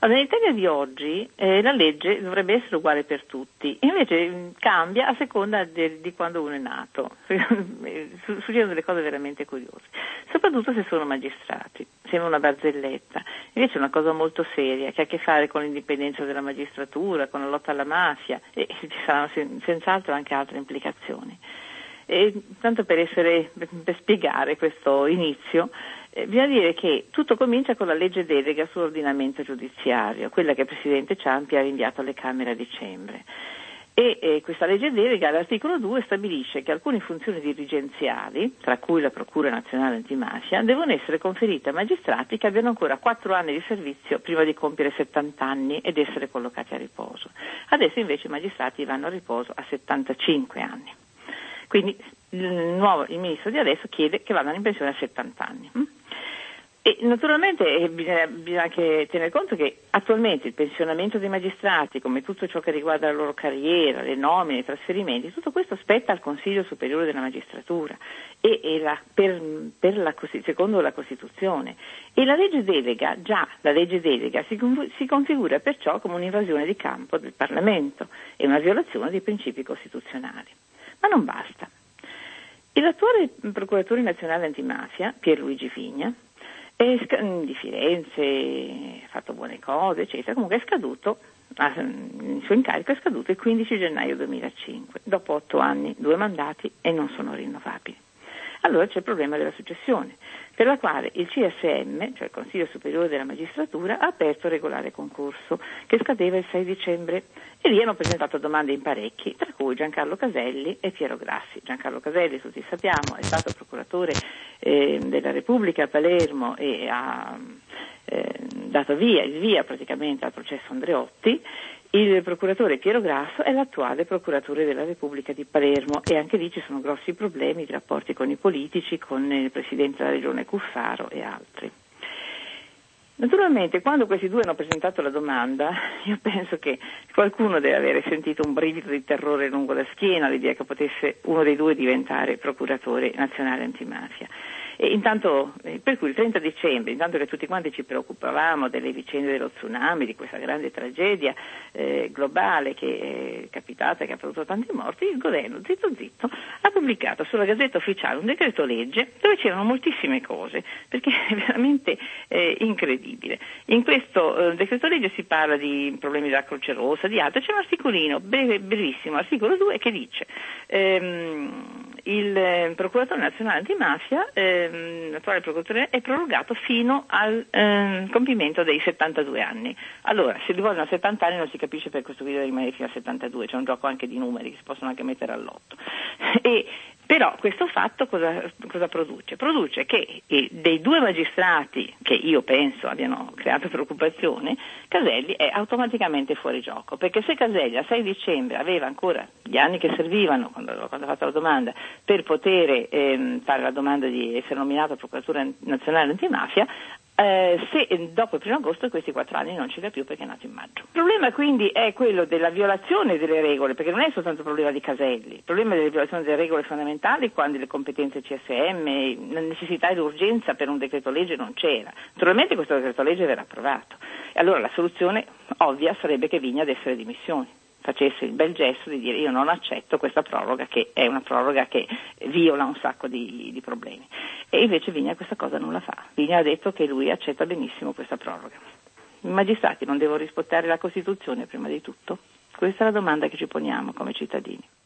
Allora, nell'Italia di oggi la legge dovrebbe essere uguale per tutti, invece cambia a seconda di quando uno è nato. Succedono delle cose veramente curiose, soprattutto se sono magistrati. Sembra una barzelletta, invece è una cosa molto seria che ha a che fare con l'indipendenza della magistratura, con la lotta alla mafia, e ci saranno senz'altro anche altre implicazioni. E tanto per spiegare questo inizio, bisogna dire che tutto comincia con la legge delega sull'ordinamento giudiziario, quella che il Presidente Ciampi ha rinviato alle Camere a dicembre. E questa legge delega all'articolo 2 stabilisce che alcune funzioni dirigenziali, tra cui la Procura Nazionale Antimafia, devono essere conferite a magistrati che abbiano ancora 4 anni di servizio prima di compiere 70 anni ed essere collocati a riposo. Adesso invece i magistrati vanno a riposo a 75 anni. Quindi il ministro di adesso chiede che vadano in pensione a 70 anni. E naturalmente bisogna anche tener conto che attualmente il pensionamento dei magistrati, come tutto ciò che riguarda la loro carriera, le nomine, i trasferimenti, tutto questo spetta al Consiglio Superiore della Magistratura secondo la Costituzione. E la legge delega si configura perciò come un'invasione di campo del Parlamento e una violazione dei principi costituzionali. Ma non basta. L'attuale procuratore nazionale antimafia, Pierluigi Vigna, di Firenze, ha fatto buone cose, eccetera, comunque è scaduto, il suo incarico è scaduto il 15 gennaio 2005, dopo 8 anni, 2 mandati e non sono rinnovabili. Allora c'è il problema della successione, per la quale il CSM, cioè il Consiglio Superiore della Magistratura, ha aperto regolare concorso che scadeva il 6 dicembre e lì hanno presentato domande in parecchi, tra cui Giancarlo Caselli e Piero Grassi. Giancarlo Caselli, tutti sappiamo, è stato procuratore della Repubblica a Palermo e ha dato il via praticamente al processo Andreotti. Il procuratore Piero Grasso è l'attuale procuratore della Repubblica di Palermo e anche lì ci sono grossi problemi di rapporti con i politici, con il presidente della regione Cuffaro e altri. Naturalmente quando questi due hanno presentato la domanda io penso che qualcuno deve avere sentito un brivido di terrore lungo la schiena all'idea che potesse uno dei due diventare procuratore nazionale antimafia. E intanto, per cui il 30 dicembre, intanto che tutti quanti ci preoccupavamo delle vicende dello tsunami, di questa grande tragedia globale che è capitata e che ha prodotto tanti morti, il governo, zitto, ha pubblicato sulla Gazzetta Ufficiale un decreto legge dove c'erano moltissime cose, perché è veramente incredibile. In questo decreto legge si parla di problemi della Croce Rossa, di altro, c'è un articolino brevissimo, articolo 2, che dice il procuratore nazionale antimafia, l'attuale procuratore, è prorogato fino al compimento dei 72 anni. Allora, se li vogliono a 70 anni non si capisce per questo video rimanere fino a 72, c'è un gioco anche di numeri che si possono anche mettere all'otto. Però questo fatto cosa produce? Produce che dei 2 magistrati che io penso abbiano creato preoccupazione, Caselli è automaticamente fuori gioco, perché se Caselli a 6 dicembre aveva ancora gli anni che servivano, quando ha fatto la domanda, per poter fare la domanda di essere nominato procuratore nazionale antimafia, se dopo il 1 agosto questi 4 anni non ce li ha più perché è nato in maggio. Il problema quindi è quello della violazione delle regole, perché non è soltanto il problema di Caselli, il problema della violazione delle regole fondamentali quando le competenze CSM, la necessità e l'urgenza per un decreto legge non c'era. Naturalmente questo decreto legge verrà approvato e allora la soluzione ovvia sarebbe che Vigna desse le dimissioni, facesse il bel gesto di dire io non accetto questa proroga che è una proroga che viola un sacco di problemi. E invece Vigna questa cosa non la fa. Vigna ha detto che lui accetta benissimo questa proroga. I magistrati non devono rispettare la Costituzione prima di tutto? Questa è la domanda che ci poniamo come cittadini.